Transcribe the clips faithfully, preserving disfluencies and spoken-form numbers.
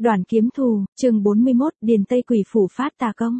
Đoàn kiếm thù, chương bốn mươi mốt, Điền Tây Quỷ phủ phát tà công.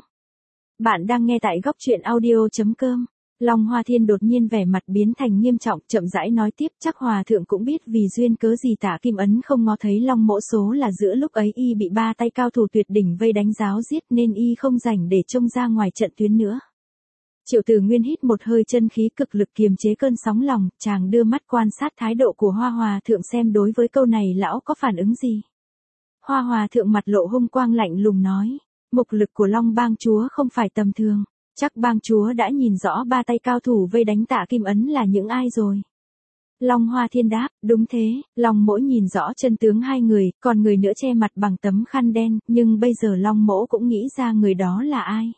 Bạn đang nghe tại góc truyện audio.com. Long Hoa Thiên đột nhiên vẻ mặt biến thành nghiêm trọng, chậm rãi nói tiếp, chắc hòa thượng cũng biết vì duyên cớ gì Tạ Kim Ấn không ngó thấy Long Mỗ số là giữa lúc ấy y bị ba tay cao thủ tuyệt đỉnh vây đánh giáo giết nên y không rảnh để trông ra ngoài trận tuyến nữa. Triệu Tử Nguyên hít một hơi chân khí cực lực kiềm chế cơn sóng lòng, chàng đưa mắt quan sát thái độ của Hoa Hòa thượng xem đối với câu này lão có phản ứng gì. Hoa Hòa thượng mặt lộ hung quang lạnh lùng nói, mục lực của Long Bang Chúa không phải tầm thường, chắc Bang Chúa đã nhìn rõ ba tay cao thủ vây đánh Tạ Kim Ấn là những ai rồi. Long Hoa Thiên đáp, đúng thế, Long Mỗ nhìn rõ chân tướng hai người, còn người nữa che mặt bằng tấm khăn đen, nhưng bây giờ Long Mỗ cũng nghĩ ra người đó là ai.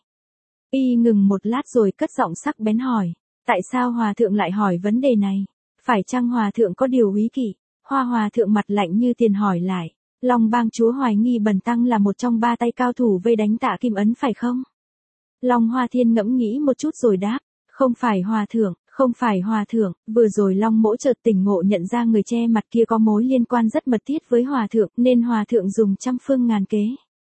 Y ngừng một lát rồi cất giọng sắc bén hỏi, tại sao Hòa thượng lại hỏi vấn đề này? Phải chăng Hòa thượng có điều úy kỵ? Hoa Hòa thượng mặt lạnh như tiền hỏi lại, Long Bang Chúa hoài nghi Bần Tăng là một trong ba tay cao thủ vây đánh Tạ Kim Ấn phải không? Long Hoa Thiên ngẫm nghĩ một chút rồi đáp, không phải Hòa thượng, không phải Hòa thượng, vừa rồi Long Mỗ chợt tỉnh ngộ nhận ra người che mặt kia có mối liên quan rất mật thiết với Hòa thượng nên Hòa thượng dùng trăm phương ngàn kế.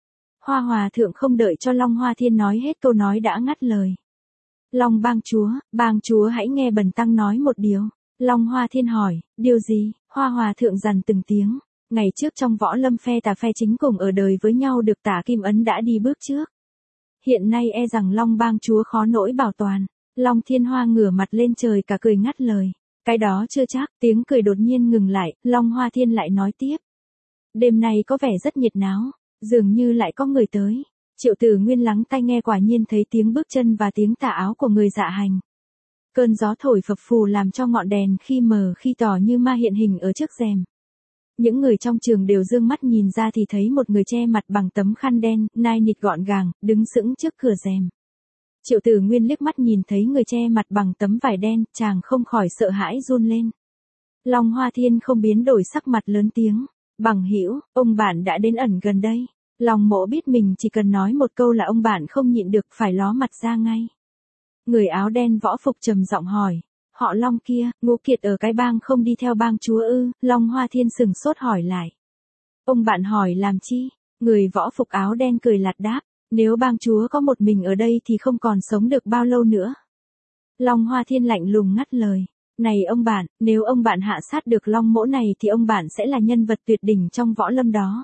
Hoa Hòa thượng không đợi cho Long Hoa Thiên nói hết câu nói đã ngắt lời. Long Bang Chúa, Bang Chúa hãy nghe Bần Tăng nói một điều. Long Hoa Thiên hỏi, điều gì? Hoa Hòa thượng dằn từng tiếng. Ngày trước trong võ lâm phe tà phe chính cùng ở đời với nhau được Tạ Kim Ấn đã đi bước trước. Hiện nay e rằng Long Bang Chúa khó nỗi bảo toàn. Long Thiên Hoa ngửa mặt lên trời cả cười ngắt lời. Cái đó chưa chắc, tiếng cười đột nhiên ngừng lại, Long Hoa Thiên lại nói tiếp. Đêm nay có vẻ rất nhiệt náo, dường như lại có người tới. Triệu Tử Nguyên lắng tai nghe quả nhiên thấy tiếng bước chân và tiếng tà áo của người dạ hành. Cơn gió thổi phập phù làm cho ngọn đèn khi mờ khi tỏ như ma hiện hình ở trước rèm. Những người trong trường đều dương mắt nhìn ra thì thấy một người che mặt bằng tấm khăn đen, nai nịt gọn gàng, đứng sững trước cửa rèm. Triệu Tử Nguyên liếc mắt nhìn thấy người che mặt bằng tấm vải đen, chàng không khỏi sợ hãi run lên. Long Hoa Thiên không biến đổi sắc mặt lớn tiếng, bằng hữu, ông bạn đã đến ẩn gần đây. Long Mỗ biết mình chỉ cần nói một câu là ông bạn không nhịn được phải ló mặt ra ngay. Người áo đen võ phục trầm giọng hỏi. Họ Long kia, Ngũ Kiệt ở cái bang không đi theo Bang Chúa ư? Long Hoa Thiên sừng sốt hỏi lại. Ông bạn hỏi làm chi? Người võ phục áo đen cười lạt đáp. Nếu Bang Chúa có một mình ở đây thì không còn sống được bao lâu nữa. Long Hoa Thiên lạnh lùng ngắt lời. Này ông bạn, nếu ông bạn hạ sát được Long Mỗ này thì ông bạn sẽ là nhân vật tuyệt đỉnh trong võ lâm đó.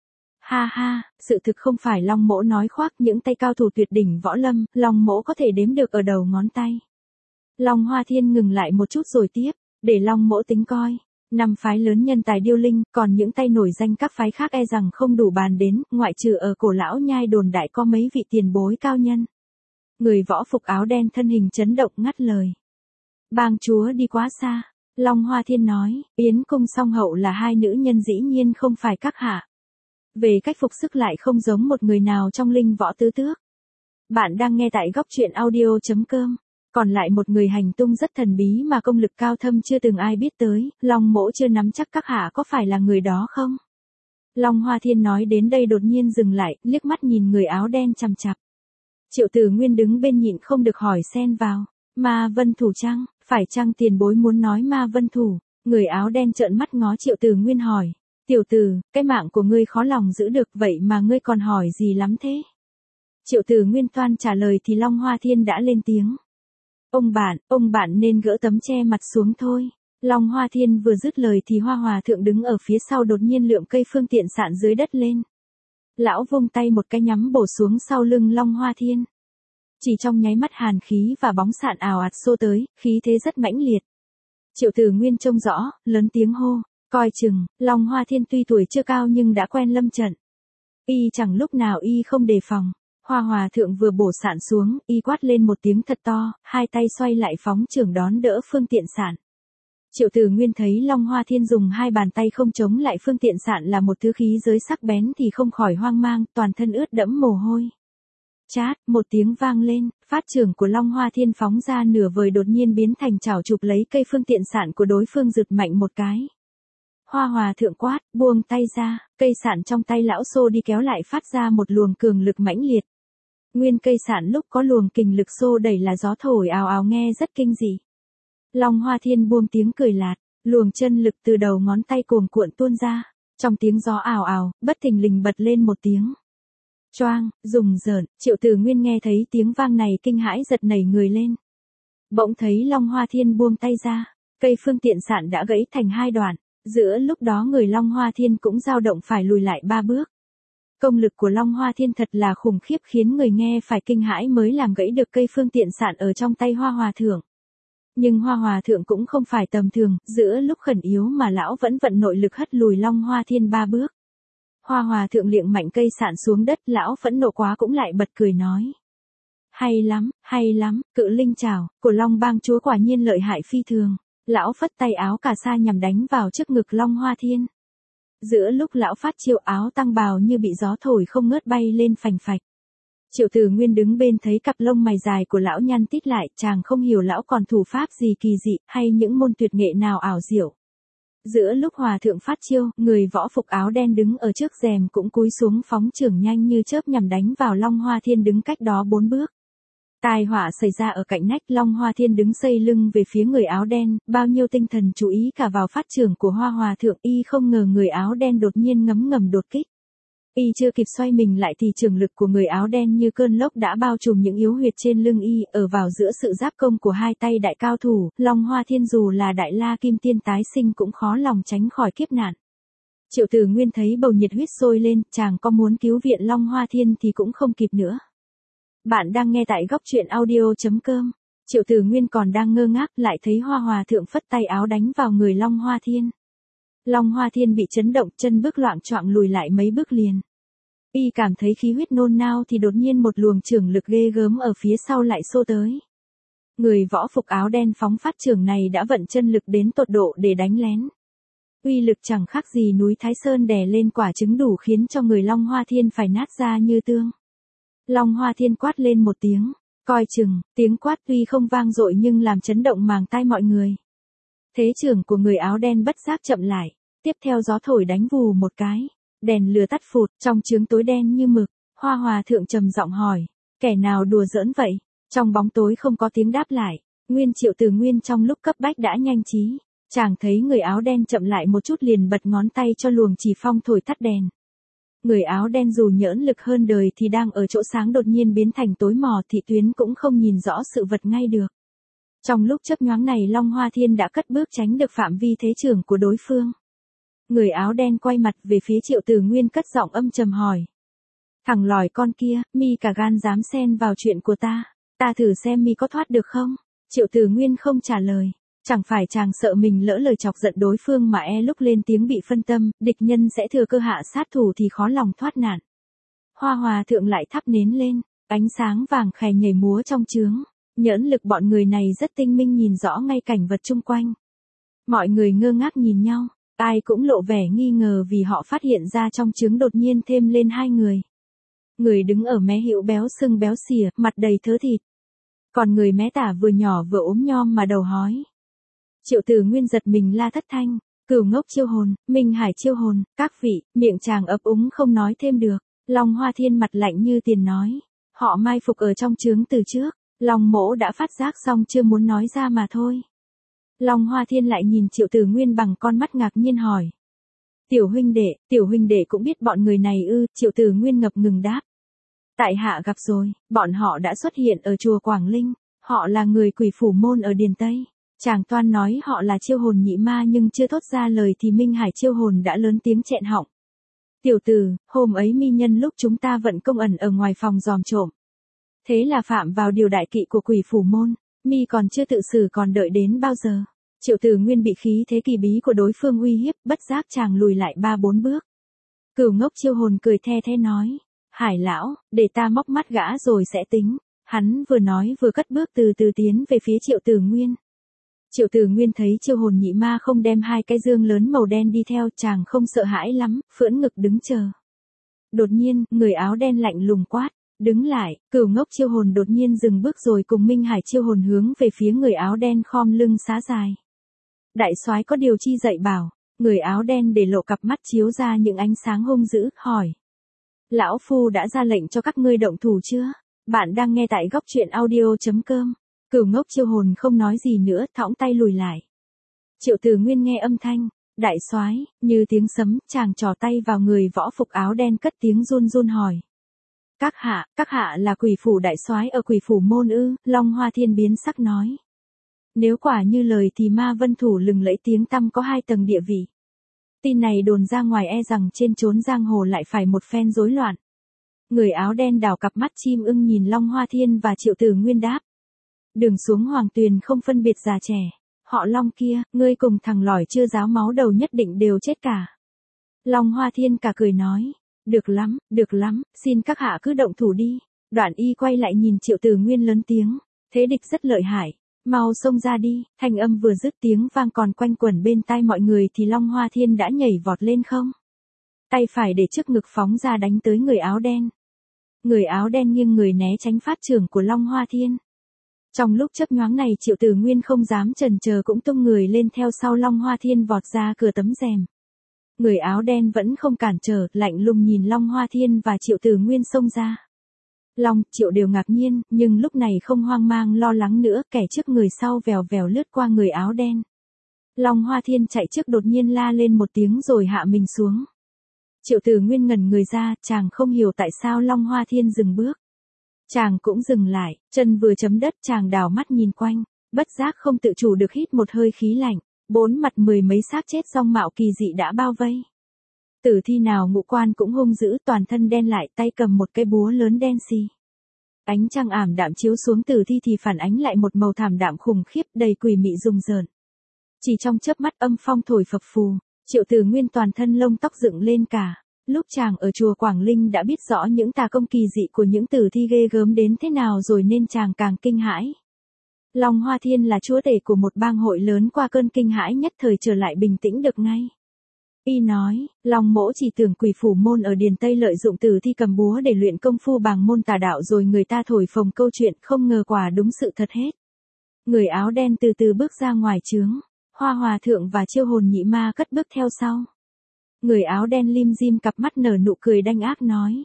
Ha ha, sự thực không phải Long Mỗ nói khoác những tay cao thủ tuyệt đỉnh võ lâm, Long Mỗ có thể đếm được ở đầu ngón tay. Long Hoa Thiên ngừng lại một chút rồi tiếp, để Long Mỗ tính coi. Năm phái lớn nhân tài điêu linh, còn những tay nổi danh các phái khác e rằng không đủ bàn đến, ngoại trừ ở Cổ Lão Nhai đồn đại có mấy vị tiền bối cao nhân. Người võ phục áo đen thân hình chấn động ngắt lời. Bang Chúa đi quá xa. Long Hoa Thiên nói, Yến Cung Song Hậu là hai nữ nhân dĩ nhiên không phải các hạ. Về cách phục sức lại không giống một người nào trong linh võ tứ tước. Bạn đang nghe tại góc truyện audio.com. Còn lại một người hành tung rất thần bí mà công lực cao thâm chưa từng ai biết tới, Long Mỗ chưa nắm chắc các hạ có phải là người đó không? Long Hoa Thiên nói đến đây đột nhiên dừng lại, liếc mắt nhìn người áo đen chằm chằm. Triệu Tử Nguyên đứng bên nhịn không được hỏi xen vào, Ma Vân Thủ chăng? Phải chăng tiền bối muốn nói Ma Vân Thủ? Người áo đen trợn mắt ngó Triệu Tử Nguyên hỏi, tiểu tử, cái mạng của ngươi khó lòng giữ được vậy mà ngươi còn hỏi gì lắm thế? Triệu Tử Nguyên toan trả lời thì Long Hoa Thiên đã lên tiếng. Ông bạn, ông bạn nên gỡ tấm che mặt xuống thôi. Long Hoa Thiên vừa dứt lời thì Hoa Hòa thượng đứng ở phía sau đột nhiên lượm cây phương tiện sạn dưới đất lên. Lão vung tay một cái nhắm bổ xuống sau lưng Long Hoa Thiên. Chỉ trong nháy mắt hàn khí và bóng sạn ào ạt xô tới, khí thế rất mãnh liệt. Triệu Tử Nguyên trông rõ, lớn tiếng hô, coi chừng. Long Hoa Thiên tuy tuổi chưa cao nhưng đã quen lâm trận. Y chẳng lúc nào y không đề phòng. Hoa Hòa thượng vừa bổ sạn xuống, y quát lên một tiếng thật to, hai tay xoay lại phóng chưởng đón đỡ phương tiện sạn. Triệu Tử Nguyên thấy Long Hoa Thiên dùng hai bàn tay không chống lại phương tiện sạn là một thứ khí giới sắc bén thì không khỏi hoang mang, toàn thân ướt đẫm mồ hôi. Chát, một tiếng vang lên, phát chưởng của Long Hoa Thiên phóng ra nửa vời đột nhiên biến thành chảo chụp lấy cây phương tiện sạn của đối phương giật mạnh một cái. Hoa Hòa thượng quát, buông tay ra, cây sạn trong tay lão xô đi kéo lại phát ra một luồng cường lực mãnh liệt. Nguyên cây sạn lúc có luồng kình lực xô đẩy là gió thổi ào ào nghe rất kinh dị. Long Hoa Thiên buông tiếng cười lạt, luồng chân lực từ đầu ngón tay cuồn cuộn tuôn ra, Trong tiếng gió ào ào, bất thình lình bật lên một tiếng choang, rùng rợn. Triệu Từ Nguyên nghe thấy tiếng vang này kinh hãi giật nảy người lên. Bỗng thấy Long Hoa Thiên buông tay ra, cây phương tiện sạn đã gãy thành hai đoạn. Giữa lúc đó người Long Hoa Thiên cũng dao động phải lùi lại ba bước. Công lực của Long Hoa Thiên thật là khủng khiếp, khiến người nghe phải kinh hãi mới làm gãy được cây phương tiện sạn ở trong tay Hoa Hòa Thượng. Nhưng Hoa Hòa Thượng cũng không phải tầm thường, giữa lúc khẩn yếu mà lão vẫn vận nội lực hất lùi Long Hoa Thiên ba bước. Hoa Hòa Thượng liệng mạnh cây sạn xuống đất, lão phẫn nộ quá cũng lại bật cười nói. Hay lắm, hay lắm, Cự Linh Trảo của Long Bang chúa quả nhiên lợi hại phi thường. Lão phất tay áo cà sa nhằm đánh vào trước ngực Long Hoa Thiên. Giữa lúc lão phát chiêu, áo tăng bào như bị gió thổi không ngớt bay lên phành phạch. Triệu Từ Nguyên đứng bên thấy cặp lông mày dài của lão nhăn tít lại, chàng không hiểu lão còn thủ pháp gì kỳ dị, hay những môn tuyệt nghệ nào ảo diệu. Giữa lúc Hòa Thượng phát chiêu, người võ phục áo đen đứng ở trước rèm cũng cúi xuống phóng chưởng nhanh như chớp nhằm đánh vào Long Hoa Thiên đứng cách đó bốn bước. Tai họa xảy ra ở cạnh nách, Long Hoa Thiên đứng xây lưng về phía người áo đen, bao nhiêu tinh thần chú ý cả vào phát chưởng của Hoa Hòa Thượng, y không ngờ người áo đen đột nhiên ngấm ngầm đột kích. Y chưa kịp xoay mình lại thì trường lực của người áo đen như cơn lốc đã bao trùm những yếu huyệt trên lưng y, ở vào giữa sự giáp công của hai tay đại cao thủ, Long Hoa Thiên dù là đại la kim tiên tái sinh cũng khó lòng tránh khỏi kiếp nạn. Triệu Từ Nguyên thấy bầu nhiệt huyết sôi lên, chàng có muốn cứu viện Long Hoa Thiên thì cũng không kịp nữa. Bạn đang nghe tại góc truyện audio chấm com. Triệu Từ Nguyên còn đang ngơ ngác lại thấy Hoa Hòa Thượng phất tay áo đánh vào người Long Hoa Thiên. Long Hoa Thiên bị chấn động, chân bước loạng choạng lùi lại mấy bước liền. Y cảm thấy khí huyết nôn nao thì đột nhiên một luồng chưởng lực ghê gớm ở phía sau lại xô tới. Người võ phục áo đen phóng phát chưởng này đã vận chân lực đến tột độ để đánh lén. Uy lực chẳng khác gì núi Thái Sơn đè lên quả trứng, đủ khiến cho người Long Hoa Thiên phải nát ra như tương. Long Hoa Thiên quát lên một tiếng, coi chừng. Tiếng quát tuy không vang dội nhưng làm chấn động màng tai mọi người. Thế chưởng của người áo đen bất giác chậm lại, tiếp theo gió thổi đánh vù một cái, đèn lửa tắt phụt, trong chướng tối đen như mực. Hoa Hòa Thượng trầm giọng hỏi, kẻ nào đùa giỡn vậy? Trong bóng tối không có tiếng đáp lại. Nguyên Triệu Từ Nguyên trong lúc cấp bách đã nhanh trí, chàng thấy người áo đen chậm lại một chút liền bật ngón tay cho luồng chỉ phong thổi tắt đèn. Người áo đen dù nhỡn lực hơn đời thì đang ở chỗ sáng đột nhiên biến thành tối mò, thị tuyến cũng không nhìn rõ sự vật ngay được. Trong lúc chớp nhoáng này Long Hoa Thiên đã cất bước tránh được phạm vi thế chưởng của đối phương. Người áo đen quay mặt về phía Triệu Từ Nguyên cất giọng âm trầm hỏi. Thằng lòi con kia, mi cả gan dám xen vào chuyện của ta, ta thử xem mi có thoát được không? Triệu Từ Nguyên không trả lời. Chẳng phải chàng sợ mình lỡ lời chọc giận đối phương mà e lúc lên tiếng bị phân tâm, địch nhân sẽ thừa cơ hạ sát thủ thì khó lòng thoát nạn. Hoa Hòa Thượng lại thắp nến lên, ánh sáng vàng khè nhảy múa trong chướng. Nhỡn lực bọn người này rất tinh minh, nhìn rõ ngay cảnh vật chung quanh. Mọi người ngơ ngác nhìn nhau, ai cũng lộ vẻ nghi ngờ vì họ phát hiện ra trong chướng đột nhiên thêm lên hai người. Người đứng ở mé hữu béo sưng béo xỉa, mặt đầy thớ thịt. Còn người mé tả vừa nhỏ vừa ốm nhom mà đầu hói. Triệu Từ Nguyên giật mình la thất thanh, Cửu Ngốc chiêu hồn, Minh Hải chiêu hồn, các vị. Miệng chàng ấp úng không nói thêm được. Long Hoa Thiên mặt lạnh như tiền nói, họ mai phục ở trong chướng từ trước. Long Mỗ đã phát giác xong chưa muốn nói ra mà thôi. Long Hoa Thiên lại nhìn Triệu Từ Nguyên bằng con mắt ngạc nhiên hỏi. Tiểu huynh đệ, tiểu huynh đệ cũng biết bọn người này ư? Triệu Từ Nguyên ngập ngừng đáp. Tại hạ gặp rồi, bọn họ đã xuất hiện ở chùa Quảng Linh. Họ là người Quỷ Phủ Môn ở Điền Tây. Chàng toan nói họ là chiêu hồn nhị ma nhưng chưa thốt ra lời thì Minh Hải chiêu hồn đã lớn tiếng chẹn họng. Tiểu tử, hôm ấy mi nhân lúc chúng ta vận công ẩn ở ngoài phòng dòm trộm. Thế là phạm vào điều đại kỵ của Quỷ Phủ Môn, mi còn chưa tự xử còn đợi đến bao giờ? Triệu Từ Nguyên bị khí thế kỳ bí của đối phương uy hiếp, bất giác chàng lùi lại ba bốn bước. Cửu Ngốc chiêu hồn cười the the nói, Hải lão, để ta móc mắt gã rồi sẽ tính. Hắn vừa nói vừa cất bước từ từ tiến về phía Triệu Từ Nguyên. Triệu Từ Nguyên thấy chiêu hồn nhị ma không đem hai cái dương lớn màu đen đi theo, chàng không sợ hãi lắm, phưỡn ngực đứng chờ. Đột nhiên, người áo đen lạnh lùng quát, đứng lại. Cửu Ngốc chiêu hồn đột nhiên dừng bước rồi cùng Minh Hải chiêu hồn hướng về phía người áo đen khom lưng xá dài. Đại soái có điều chi dạy bảo? Người áo đen để lộ cặp mắt chiếu ra những ánh sáng hung dữ, hỏi. Lão Phu đã ra lệnh cho các ngươi động thủ chưa? Bạn đang nghe tại góc truyện audio chấm com. Cửu Ngốc chiêu hồn không nói gì nữa, thõng tay lùi lại. Triệu Từ Nguyên nghe âm thanh, Đại soái, như tiếng sấm, chàng trỏ tay vào người võ phục áo đen cất tiếng run run hỏi. Các hạ, các hạ là quỷ phủ đại soái ở quỷ phủ môn ư? Long Hoa Thiên biến sắc nói. Nếu quả như lời thì Ma Vân Thủ lừng lẫy tiếng tăm có hai tầng địa vị. Tin này đồn ra ngoài e rằng trên chốn giang hồ lại phải một phen rối loạn. Người áo đen đảo cặp mắt chim ưng nhìn Long Hoa Thiên và Triệu Tử Nguyên đáp. Đường xuống Hoàng Tuyền không phân biệt già trẻ. Họ Long kia, ngươi cùng thằng lỏi chưa ráo máu đầu nhất định đều chết cả. Long Hoa Thiên cả cười nói. Được lắm, được lắm, xin các hạ cứ động thủ đi. Đoạn y quay lại nhìn Triệu Tử Nguyên lớn tiếng. Thế địch rất lợi hại. Mau xông ra đi. Thanh âm vừa dứt tiếng vang còn quanh quẩn bên tai mọi người thì Long Hoa Thiên đã nhảy vọt lên không. Tay phải để trước ngực phóng ra đánh tới người áo đen. Người áo đen nghiêng người né tránh phát trưởng của Long Hoa Thiên. Trong lúc chớp nhoáng này Triệu Tử Nguyên không dám chần chờ cũng tung người lên theo sau Long Hoa Thiên vọt ra cửa tấm rèm. Người áo đen vẫn không cản trở, lạnh lùng nhìn Long Hoa Thiên và Triệu Tử Nguyên xông ra. Long, Triệu đều ngạc nhiên, nhưng lúc này không hoang mang lo lắng nữa, kẻ trước người sau vèo vèo lướt qua người áo đen. Long Hoa Thiên chạy trước đột nhiên la lên một tiếng rồi hạ mình xuống. Triệu Tử Nguyên ngẩn người ra, chàng không hiểu tại sao Long Hoa Thiên dừng bước. Chàng cũng dừng lại, chân vừa chấm đất chàng đảo mắt nhìn quanh, bất giác không tự chủ được hít một hơi khí lạnh, bốn mặt mười mấy xác chết song mạo kỳ dị đã bao vây. Tử thi nào ngũ quan cũng hung dữ, toàn thân đen lại, tay cầm một cái búa lớn đen xì. Ánh trăng ảm đạm chiếu xuống tử thi thì phản ánh lại một màu thảm đạm khủng khiếp đầy quỷ mị rùng rợn. Chỉ trong chớp mắt âm phong thổi phập phù, Triệu Tử Nguyên toàn thân lông tóc dựng lên cả. Lúc chàng ở chùa Quảng Linh đã biết rõ những tà công kỳ dị của những tử thi ghê gớm đến thế nào rồi nên chàng càng kinh hãi. Long Hoa Thiên là chúa tể của một bang hội lớn, qua cơn kinh hãi nhất thời trở lại bình tĩnh được ngay. Y nói, Long mỗ chỉ tưởng quỷ phủ môn ở Điền Tây lợi dụng tử thi cầm búa để luyện công phu bàng môn tà đạo rồi người ta thổi phồng câu chuyện, không ngờ quả đúng sự thật hết. Người áo đen từ từ bước ra ngoài trướng, Hoa Hòa Thượng và Chiêu Hồn Nhị Ma cất bước theo sau. Người áo đen lim dim cặp mắt nở nụ cười đanh ác nói.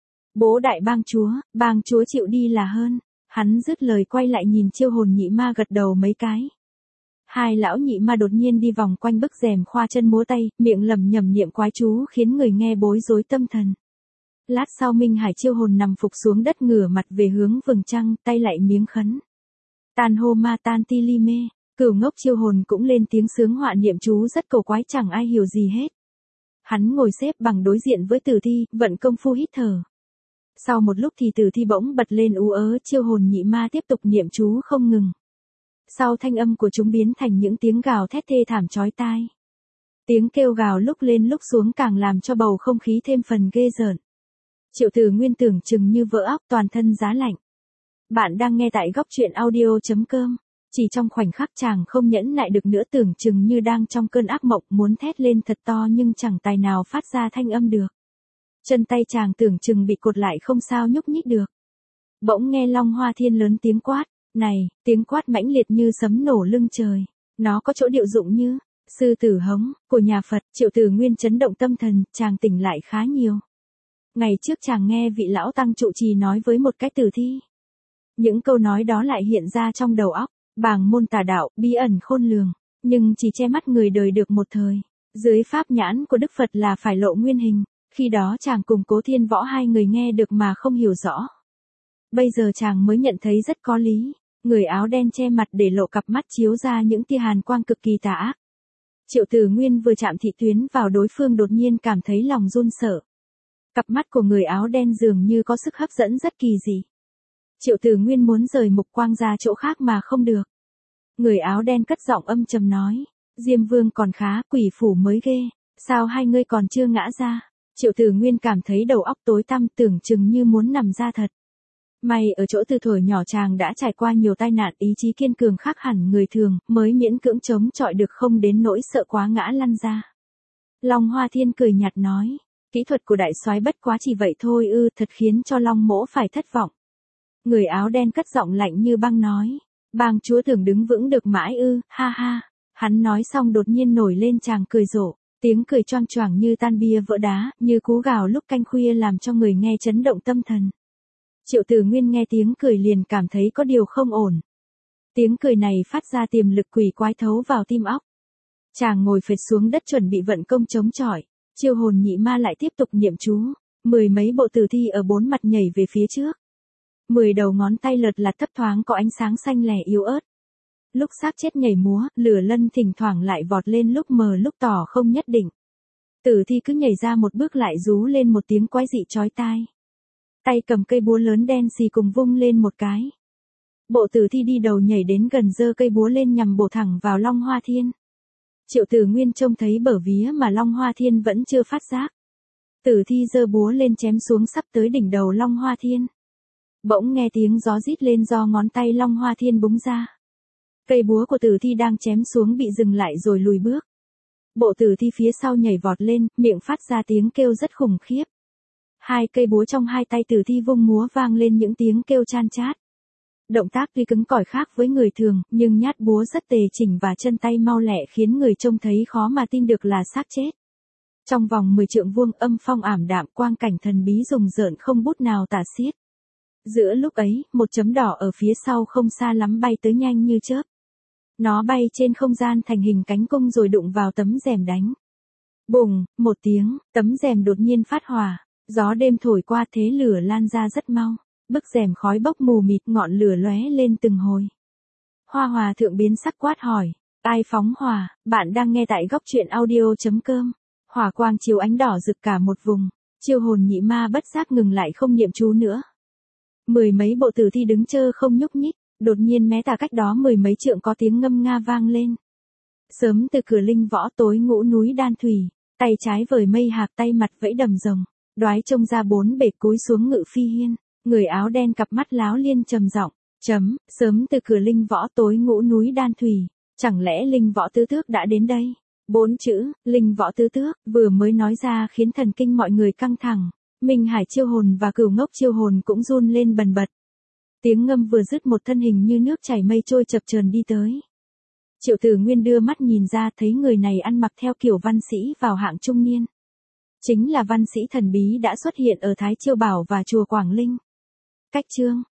Bố đại bang chúa, bang chúa chịu đi là hơn. Hắn dứt lời quay lại nhìn Chiêu Hồn Nhị Ma gật đầu mấy cái. Hai lão nhị ma đột nhiên đi vòng quanh bức rèm khoa chân múa tay, miệng lẩm nhẩm niệm quái chú khiến người nghe bối rối tâm thần. Lát sau Minh Hải Chiêu Hồn nằm phục xuống đất ngửa mặt về hướng vầng trăng, tay lại miếng khấn. Tan hô ma tan ti li mê, Cửu Ngốc Chiêu Hồn cũng lên tiếng sướng họa niệm chú rất cầu quái chẳng ai hiểu gì hết. Hắn ngồi xếp bằng đối diện với tử thi, vận công phu hít thở. Sau một lúc thì tử thi bỗng bật lên ú ớ, Chiêu Hồn Nhị Ma tiếp tục niệm chú không ngừng. Sau thanh âm của chúng biến thành những tiếng gào thét thê thảm chói tai. Tiếng kêu gào lúc lên lúc xuống càng làm cho bầu không khí thêm phần ghê rợn. Triệu Tử Nguyên tưởng chừng như vỡ óc, toàn thân giá lạnh. Bạn đang nghe tại góc truyện audio chấm com. Chỉ trong khoảnh khắc chàng không nhẫn nại được nữa, tưởng chừng như đang trong cơn ác mộng, muốn thét lên thật to nhưng chẳng tài nào phát ra thanh âm được. Chân tay chàng tưởng chừng bị cột lại không sao nhúc nhích được. Bỗng nghe Long Hoa Thiên lớn tiếng quát. Này, tiếng quát mãnh liệt như sấm nổ lưng trời. Nó có chỗ điệu dụng như sư tử hống của nhà Phật. Triệu Tử Nguyên chấn động tâm thần, chàng tỉnh lại khá nhiều. Ngày trước chàng nghe vị lão tăng trụ trì nói với một cái tử thi. Những câu nói đó lại hiện ra trong đầu óc. Bàng môn tà đạo, bí ẩn khôn lường, nhưng chỉ che mắt người đời được một thời. Dưới pháp nhãn của Đức Phật là phải lộ nguyên hình. Khi đó chàng cùng Cố Thiên Võ hai người nghe được mà không hiểu rõ. Bây giờ chàng mới nhận thấy rất có lý. Người áo đen che mặt để lộ cặp mắt chiếu ra những tia hàn quang cực kỳ tà ác. Triệu Tử Nguyên vừa chạm thị tuyến vào đối phương đột nhiên cảm thấy lòng run sợ. Cặp mắt của người áo đen dường như có sức hấp dẫn rất kỳ dị. Triệu Tử Nguyên muốn rời mục quang ra chỗ khác mà không được. Người áo đen cất giọng âm trầm nói. Diêm Vương còn khá, quỷ phủ mới ghê. Sao hai ngươi còn chưa ngã ra? Triệu Tử Nguyên cảm thấy đầu óc tối tăm, tưởng chừng như muốn nằm ra thật. May ở chỗ từ thuở nhỏ chàng đã trải qua nhiều tai nạn, ý chí kiên cường khác hẳn người thường, mới miễn cưỡng chống chọi được, không đến nỗi sợ quá ngã lăn ra. Long Hoa Thiên cười nhạt nói. Kỹ thuật của đại soái bất quá chỉ vậy thôi ư, thật khiến cho Long mỗ phải thất vọng. Người áo đen cất giọng lạnh như băng nói. Bang chúa tưởng đứng vững được mãi ư, ha ha. Hắn nói xong đột nhiên nổi lên chàng cười rộ. Tiếng cười choang choảng như tan bia vỡ đá, như cú gào lúc canh khuya làm cho người nghe chấn động tâm thần. Triệu Tử Nguyên nghe tiếng cười liền cảm thấy có điều không ổn. Tiếng cười này phát ra tiềm lực quỷ quái thấu vào tim óc. Chàng ngồi phệt xuống đất chuẩn bị vận công chống chọi, chiêu hồn nhị ma lại tiếp tục niệm chú, mười mấy bộ tử thi ở bốn mặt nhảy về phía trước. Mười đầu ngón tay lợt lặt thấp thoáng có ánh sáng xanh lẻ yếu ớt. Lúc xác chết nhảy múa, lửa lân thỉnh thoảng lại vọt lên lúc mờ lúc tỏ không nhất định. Tử thi cứ nhảy ra một bước lại rú lên một tiếng quái dị chói tai. Tay cầm cây búa lớn đen xì cùng vung lên một cái. Bộ tử thi đi đầu nhảy đến gần giơ cây búa lên nhằm bổ thẳng vào Long Hoa Thiên. Triệu Tử Nguyên trông thấy bờ vía mà Long Hoa Thiên vẫn chưa phát giác. Tử thi giơ búa lên chém xuống sắp tới đỉnh đầu Long Hoa Thiên. Bỗng nghe tiếng gió rít lên do ngón tay Long Hoa Thiên búng ra. Cây búa của tử thi đang chém xuống bị dừng lại rồi lùi bước. Bộ tử thi phía sau nhảy vọt lên, miệng phát ra tiếng kêu rất khủng khiếp. Hai cây búa trong hai tay tử thi vung múa vang lên những tiếng kêu chan chát. Động tác tuy cứng cỏi khác với người thường, nhưng nhát búa rất tề chỉnh và chân tay mau lẹ khiến người trông thấy khó mà tin được là xác chết. Trong vòng mười trượng vuông âm phong ảm đạm, quang cảnh thần bí rùng rợn không bút nào tả xiết. Giữa lúc ấy, một chấm đỏ ở phía sau không xa lắm bay tới nhanh như chớp. Nó bay trên không gian thành hình cánh cung rồi đụng vào tấm rèm đánh. Bùng, một tiếng, tấm rèm đột nhiên phát hỏa, gió đêm thổi qua thế lửa lan ra rất mau. Bức rèm khói bốc mù mịt, ngọn lửa lóe lên từng hồi. Hoa Hòa thượng biến sắc quát hỏi, ai phóng hỏa? Bạn đang nghe tại góc truyện audio chấm com. Hỏa quang chiếu ánh đỏ rực cả một vùng, chiêu hồn nhị ma bất giác ngừng lại không niệm chú nữa. Mười mấy bộ tử thi đứng chơ không nhúc nhích, đột nhiên mé tà cách đó mười mấy trượng có tiếng ngâm nga vang lên. Sớm từ cửa linh võ tối ngũ núi đan thủy, tay trái vời mây hạc tay mặt vẫy đầm rồng, đoái trông ra bốn bể cúi xuống ngự phi hiên. Người áo đen cặp mắt láo liên trầm giọng, chấm, sớm từ cửa linh võ tối ngũ núi đan thủy, chẳng lẽ linh võ tứ tước đã đến đây? Bốn chữ, linh võ tứ tước, vừa mới nói ra khiến thần kinh mọi người căng thẳng, Minh Hải chiêu hồn và Cửu Ngốc chiêu hồn cũng run lên bần bật. Tiếng ngâm vừa dứt một thân hình như nước chảy mây trôi chập chờn đi tới. Triệu Tử Nguyên đưa mắt nhìn ra thấy người này ăn mặc theo kiểu văn sĩ vào hạng trung niên. Chính là văn sĩ thần bí đã xuất hiện ở Thái Chiêu Bảo và chùa Quảng Linh. Cách chương